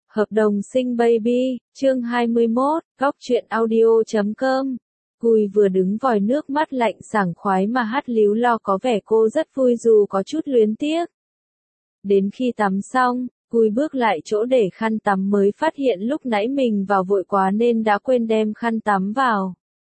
Hợp đồng sinh baby, chương 21, góc truyện audio.com. Cùi vừa đứng vòi nước mắt lạnh sảng khoái mà hát líu lo có vẻ cô rất vui dù có chút luyến tiếc. Đến khi tắm xong, Cùi bước lại chỗ để khăn tắm mới phát hiện lúc nãy mình vào vội quá nên đã quên đem khăn tắm vào.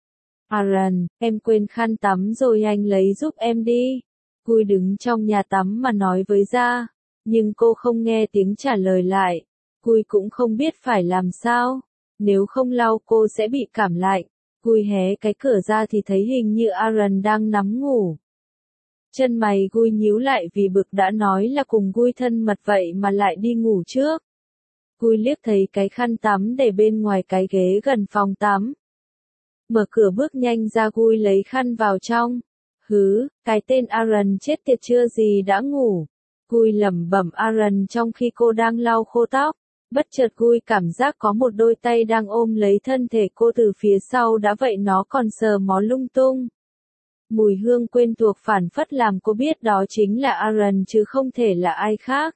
Aaron, em quên khăn tắm rồi anh lấy giúp em đi. Cùi đứng trong nhà tắm mà nói với Gia, nhưng cô không nghe tiếng trả lời lại. Cùi cũng không biết phải làm sao, nếu không lau cô sẽ bị cảm lạnh. Cùi hé cái cửa ra thì thấy hình như Aaron đang nằm ngủ. Chân mày Cùi nhíu lại vì bực đã nói là cùng Cùi thân mật vậy mà lại đi ngủ trước. Cùi liếc thấy cái khăn tắm để bên ngoài cái ghế gần phòng tắm. Mở cửa bước nhanh ra Cùi lấy khăn vào trong. Cái tên Aaron chết tiệt chưa gì đã ngủ. Cùi lẩm bẩm Aaron trong khi cô đang lau khô tóc. Bất chợt Cùi cảm giác có một đôi tay đang ôm lấy thân thể cô từ phía sau đã vậy nó còn sờ mó lung tung. Mùi hương quen thuộc phảng phất làm cô biết đó chính là Aaron chứ không thể là ai khác.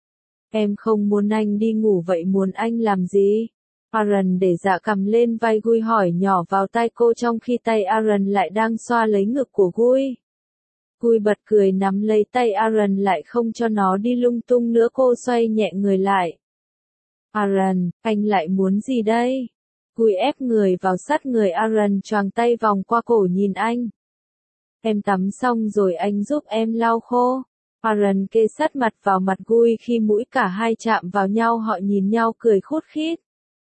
Em không muốn anh đi ngủ vậy muốn anh làm gì? Aaron để dạ cằm lên vai Cùi hỏi nhỏ vào tai cô trong khi tay Aaron lại đang xoa lấy ngực của Cùi. Cùi bật cười nắm lấy tay Aaron lại không cho nó đi lung tung nữa cô xoay nhẹ người lại. Aaron, anh lại muốn gì đây? Cùi ép người vào sát người Aaron choàng tay vòng qua cổ nhìn anh. Em tắm xong rồi anh giúp em lau khô. Aaron kê sát mặt vào mặt Cùi khi mũi cả hai chạm vào nhau họ nhìn nhau cười khút khít.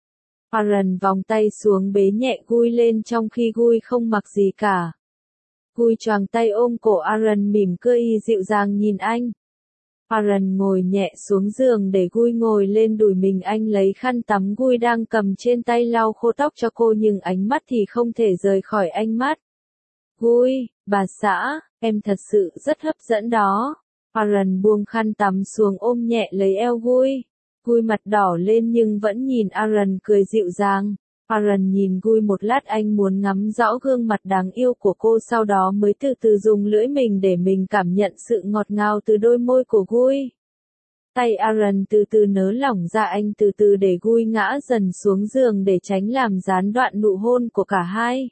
Aaron vòng tay xuống bế nhẹ Cùi lên trong khi Cùi không mặc gì cả. Cùi choàng tay ôm cổ Aaron mỉm cười dịu dàng nhìn anh. Aaron ngồi nhẹ xuống giường để Cùi ngồi lên đùi mình anh lấy khăn tắm Cùi đang cầm trên tay lau khô tóc cho cô nhưng ánh mắt thì không thể rời khỏi anh mắt. Cùi, bà xã, em thật sự rất hấp dẫn đó. Aaron buông khăn tắm xuống ôm nhẹ lấy eo Cùi. Cùi mặt đỏ lên nhưng vẫn nhìn Aaron cười dịu dàng. Aaron nhìn Cùi một lát anh muốn ngắm rõ gương mặt đáng yêu của cô sau đó mới từ từ dùng lưỡi mình để mình cảm nhận sự ngọt ngào từ đôi môi của Cùi. Tay Aaron từ từ nới lỏng ra anh từ từ để Cùi ngã dần xuống giường để tránh làm gián đoạn nụ hôn của cả hai.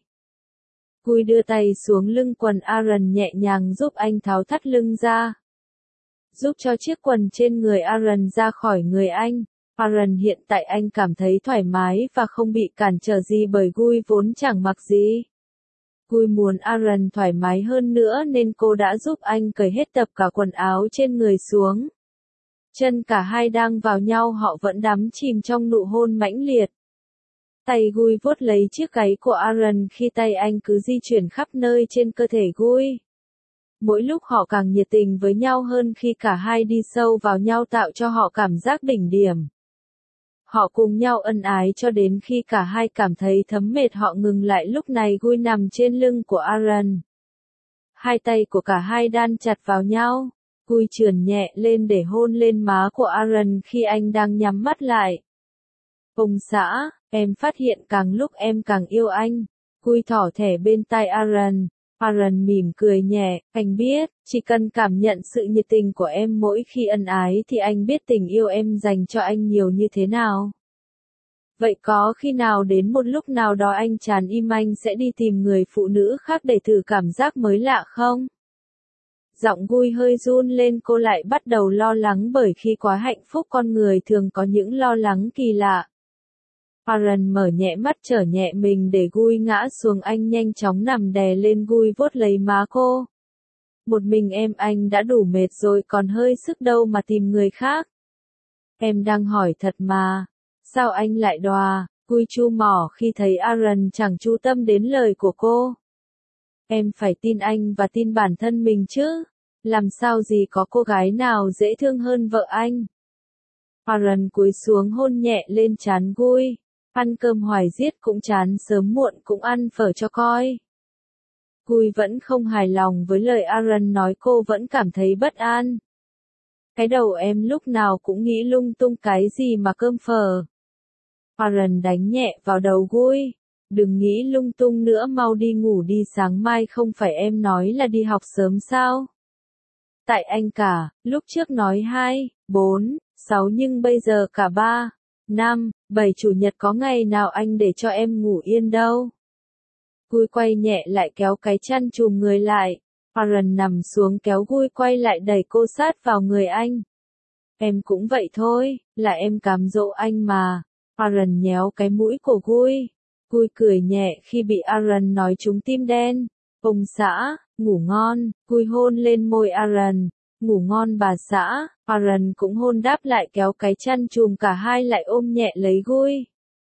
Cùi đưa tay xuống lưng quần Aaron nhẹ nhàng giúp anh tháo thắt lưng ra. Giúp cho chiếc quần trên người Aaron ra khỏi người anh. Aaron hiện tại anh cảm thấy thoải mái và không bị cản trở gì bởi Cùi vốn chẳng mặc gì. Cùi muốn Aaron thoải mái hơn nữa nên cô đã giúp anh cởi hết tập cả quần áo trên người xuống. Chân cả hai đang vào nhau họ vẫn đắm chìm trong nụ hôn mãnh liệt. Tay Cùi vuốt lấy chiếc gáy của Aaron khi tay anh cứ di chuyển khắp nơi trên cơ thể Cùi. Mỗi lúc họ càng nhiệt tình với nhau hơn khi cả hai đi sâu vào nhau tạo cho họ cảm giác đỉnh điểm. Họ cùng nhau ân ái cho đến khi cả hai cảm thấy thấm mệt họ ngừng lại lúc này Cùi nằm trên lưng của Aaron. Hai tay của cả hai đan chặt vào nhau. Cùi trườn nhẹ lên để hôn lên má của Aaron khi anh đang nhắm mắt lại. Ông xã, em phát hiện càng lúc em càng yêu anh. Cùi thỏ thẻ bên tai Aaron. Aaron mỉm cười nhẹ, anh biết, chỉ cần cảm nhận sự nhiệt tình của em mỗi khi ân ái thì anh biết tình yêu em dành cho anh nhiều như thế nào. Vậy có khi nào đến một lúc nào đó anh chán im anh sẽ đi tìm người phụ nữ khác để thử cảm giác mới lạ không? Giọng Cùi hơi run lên cô lại bắt đầu lo lắng bởi khi quá hạnh phúc con người thường có những lo lắng kỳ lạ. Aaron mở nhẹ mắt trở nhẹ mình để Cùi ngã xuống anh nhanh chóng nằm đè lên Cùi vuốt lấy má cô. Một mình em anh đã đủ mệt rồi còn hơi sức đâu mà tìm người khác. Em đang hỏi thật mà. Sao anh lại đòa? Cùi chu mỏ khi thấy Aaron chẳng chú tâm đến lời của cô. Em phải tin anh và tin bản thân mình chứ. Làm sao gì có cô gái nào dễ thương hơn vợ anh. Aaron cúi xuống hôn nhẹ lên trán Cùi. Ăn cơm hoài giết cũng chán sớm muộn cũng ăn phở cho coi. Cùi vẫn không hài lòng với lời Aaron nói cô vẫn cảm thấy bất an. Cái đầu em lúc nào cũng nghĩ lung tung cái gì mà cơm phở. Aaron đánh nhẹ vào đầu Cùi. Đừng nghĩ lung tung nữa mau đi ngủ đi sáng mai không phải em nói là đi học sớm sao? Tại anh cả, lúc trước nói 2, 4, 6 nhưng bây giờ cả 3. 5, 7 chủ nhật có ngày nào anh để cho em ngủ yên đâu. Gui quay nhẹ lại kéo cái chăn trùm người lại. Aaron nằm xuống kéo Gui quay lại đẩy cô sát vào người anh. Em cũng vậy thôi, là em cám dỗ anh mà. Aaron nhéo cái mũi của Gui. Gui cười nhẹ khi bị Aaron nói trúng tim đen. Ông xã, ngủ ngon. Gui hôn lên môi Aaron. Ngủ ngon bà xã. Aaron cũng hôn đáp lại kéo cái chăn trùm cả hai lại ôm nhẹ lấy Gui.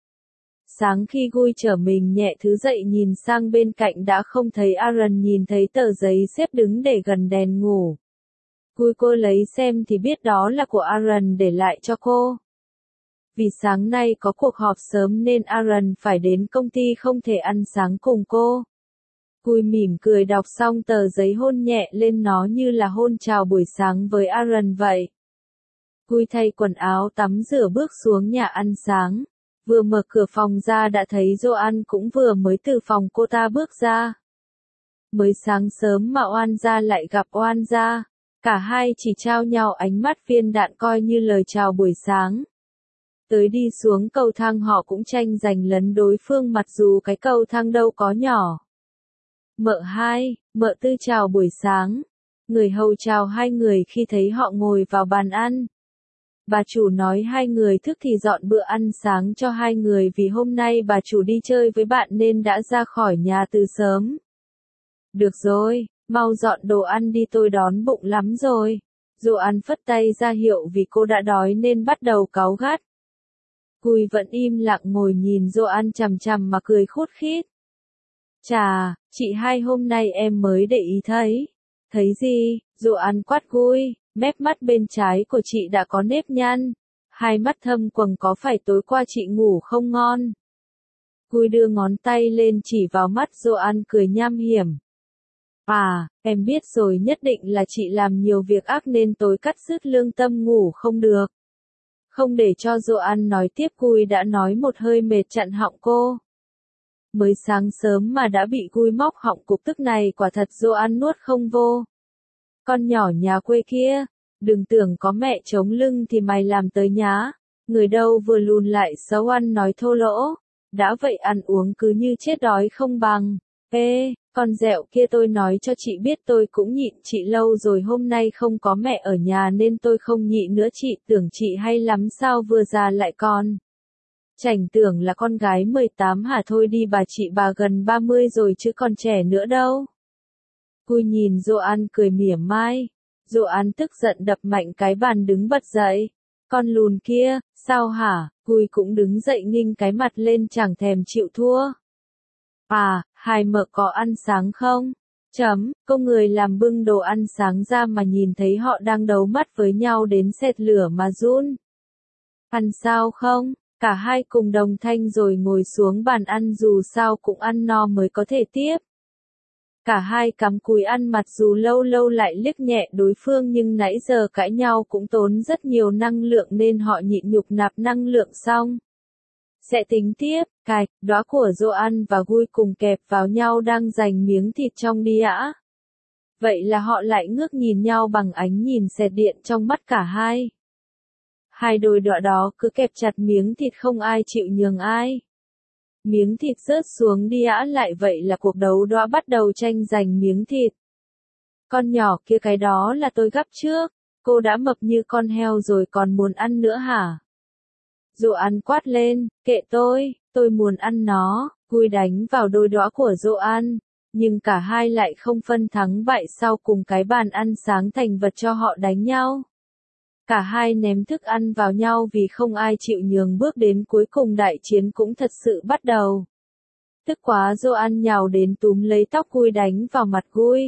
Sáng khi Gui trở mình nhẹ thứ dậy nhìn sang bên cạnh đã không thấy Aaron, nhìn thấy tờ giấy xếp đứng để gần đèn ngủ. Gui cô lấy xem thì biết đó là của Aaron để lại cho cô. Vì sáng nay có cuộc họp sớm nên Aaron phải đến công ty không thể ăn sáng cùng cô. Gui mỉm cười đọc xong tờ giấy hôn nhẹ lên nó như là hôn chào buổi sáng với Aaron vậy. Gui thay quần áo tắm rửa bước xuống nhà ăn sáng. Vừa mở cửa phòng ra đã thấy Joan cũng vừa mới từ phòng cô ta bước ra. Mới sáng sớm mà Oan gia lại gặp Oan gia. Cả hai chỉ trao nhau ánh mắt viên đạn coi như lời chào buổi sáng. Tới đi xuống cầu thang họ cũng tranh giành lấn đối phương mặc dù cái cầu thang đâu có nhỏ. Mợ hai, mợ tư chào buổi sáng. Người hầu chào hai người khi thấy họ ngồi vào bàn ăn. Bà chủ nói hai người thức thì dọn bữa ăn sáng cho hai người vì hôm nay bà chủ đi chơi với bạn nên đã ra khỏi nhà từ sớm. Được rồi, mau dọn đồ ăn đi tôi đói bụng lắm rồi. Joan phất tay ra hiệu vì cô đã đói nên bắt đầu cáu gắt. Gui vẫn im lặng ngồi nhìn Joan chằm chằm mà cười khút khít. Chà, chị hai hôm nay em mới để ý thấy. Thấy gì? Joan quát Gui. Mép mắt bên trái của chị đã có nếp nhăn. Hai mắt thâm quầng có phải tối qua chị ngủ không ngon? Gui đưa ngón tay lên chỉ vào mắt Joan cười nham hiểm. À, em biết rồi, nhất định là chị làm nhiều việc ác nên tối cắt rứt lương tâm ngủ không được. Không để cho Joan nói tiếp Gui đã nói một hơi mệt chặn họng cô. Mới sáng sớm mà đã bị Gui móc họng cục tức này quả thật Joan nuốt không vô. Con nhỏ nhà quê kia, đừng tưởng có mẹ chống lưng thì mày làm tới nhá. Người đâu vừa lùn lại xấu ăn nói thô lỗ. Đã vậy ăn uống cứ như chết đói không bằng. Ê, con dẹo kia tôi nói cho chị biết tôi cũng nhịn chị lâu rồi, hôm nay không có mẹ ở nhà nên tôi không nhịn nữa, chị tưởng chị hay lắm sao vừa già lại con. Chảnh tưởng là con gái 18 hả, thôi đi bà gần 30 rồi chứ còn trẻ nữa đâu. Gui nhìn Joan cười mỉa mai. Joan tức giận đập mạnh cái bàn đứng bật dậy. Con lùn kia, sao hả? Gui cũng đứng dậy nghinh cái mặt lên chẳng thèm chịu thua. À, hai mợ có ăn sáng không? Công người làm bưng đồ ăn sáng ra mà nhìn thấy họ đang đấu mắt với nhau đến sệt lửa mà run. Ăn sao không? Cả hai cùng đồng thanh rồi ngồi xuống bàn ăn, dù sao cũng ăn no mới có thể tiếp. Cả hai cắm cúi ăn mặc dù lâu lâu lại liếc nhẹ đối phương nhưng nãy giờ cãi nhau cũng tốn rất nhiều năng lượng nên họ nhịn nhục nạp năng lượng xong. Sẽ tính tiếp, cạch, đóa của Joan và Gui cùng kẹp vào nhau đang giành miếng thịt trong đĩa. Vậy là họ lại ngước nhìn nhau bằng ánh nhìn sệt điện trong mắt cả hai. Hai đôi đọa đó cứ kẹp chặt miếng thịt không ai chịu nhường ai. Miếng thịt rớt xuống đĩa lại, vậy là cuộc đấu đọa bắt đầu tranh giành miếng thịt. Con nhỏ kia, cái đó là tôi gắp trước, cô đã mập như con heo rồi còn muốn ăn nữa hả? Joan quát lên, kệ tôi muốn ăn nó. Gui đánh vào đôi đũa của Joan, nhưng cả hai lại không phân thắng bại, sau cùng cái bàn ăn sáng thành vật cho họ đánh nhau. Cả hai ném thức ăn vào nhau vì không ai chịu nhường bước, đến cuối cùng đại chiến cũng thật sự bắt đầu. Tức quá Joan nhào đến túm lấy tóc Gui đánh vào mặt Gui.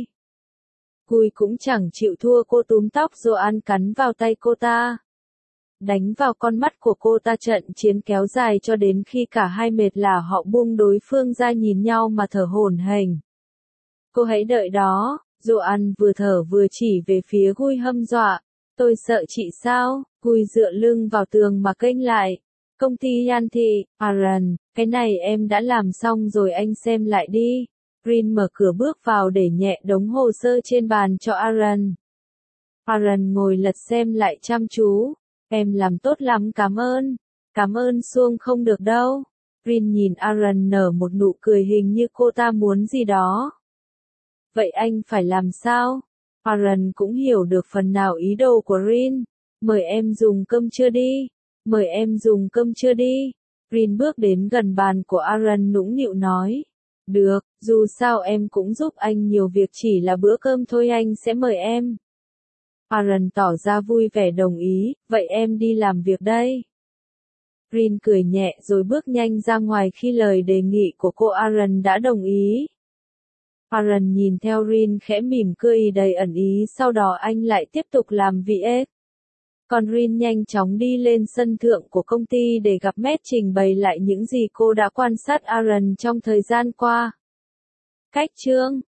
Gui cũng chẳng chịu thua, cô túm tóc Joan cắn vào tay cô ta. Đánh vào con mắt của cô ta, trận chiến kéo dài cho đến khi cả hai mệt lả họ buông đối phương ra nhìn nhau mà thở hổn hển. Cô hãy đợi đó, Joan vừa thở vừa chỉ về phía Gui hâm dọa. Tôi sợ chị sao? Gui dựa lưng vào tường mà kênh lại. Công ty Yanti, Aaron, cái này em đã làm xong rồi, anh xem lại đi. Green mở cửa bước vào để nhẹ đống hồ sơ trên bàn cho Aaron. Aaron ngồi lật xem lại chăm chú. Em làm tốt lắm, cảm ơn. Cảm ơn Xuông không được đâu. Rin nhìn Aaron nở một nụ cười hình như cô ta muốn gì đó. Vậy anh phải làm sao? Aaron cũng hiểu được phần nào ý đồ của Rin. Mời em dùng cơm trưa đi. Mời em dùng cơm trưa đi. Rin bước đến gần bàn của Aaron nũng nịu nói. Được, dù sao em cũng giúp anh nhiều việc, chỉ là bữa cơm thôi anh sẽ mời em. Aaron tỏ ra vui vẻ đồng ý, vậy em đi làm việc đây. Rin cười nhẹ rồi bước nhanh ra ngoài khi lời đề nghị của cô Aaron đã đồng ý. Aaron nhìn theo Rin khẽ mỉm cười đầy ẩn ý, sau đó anh lại tiếp tục làm việc. Còn Rin nhanh chóng đi lên sân thượng của công ty để gặp Matt trình bày lại những gì cô đã quan sát Aaron trong thời gian qua. Cách chương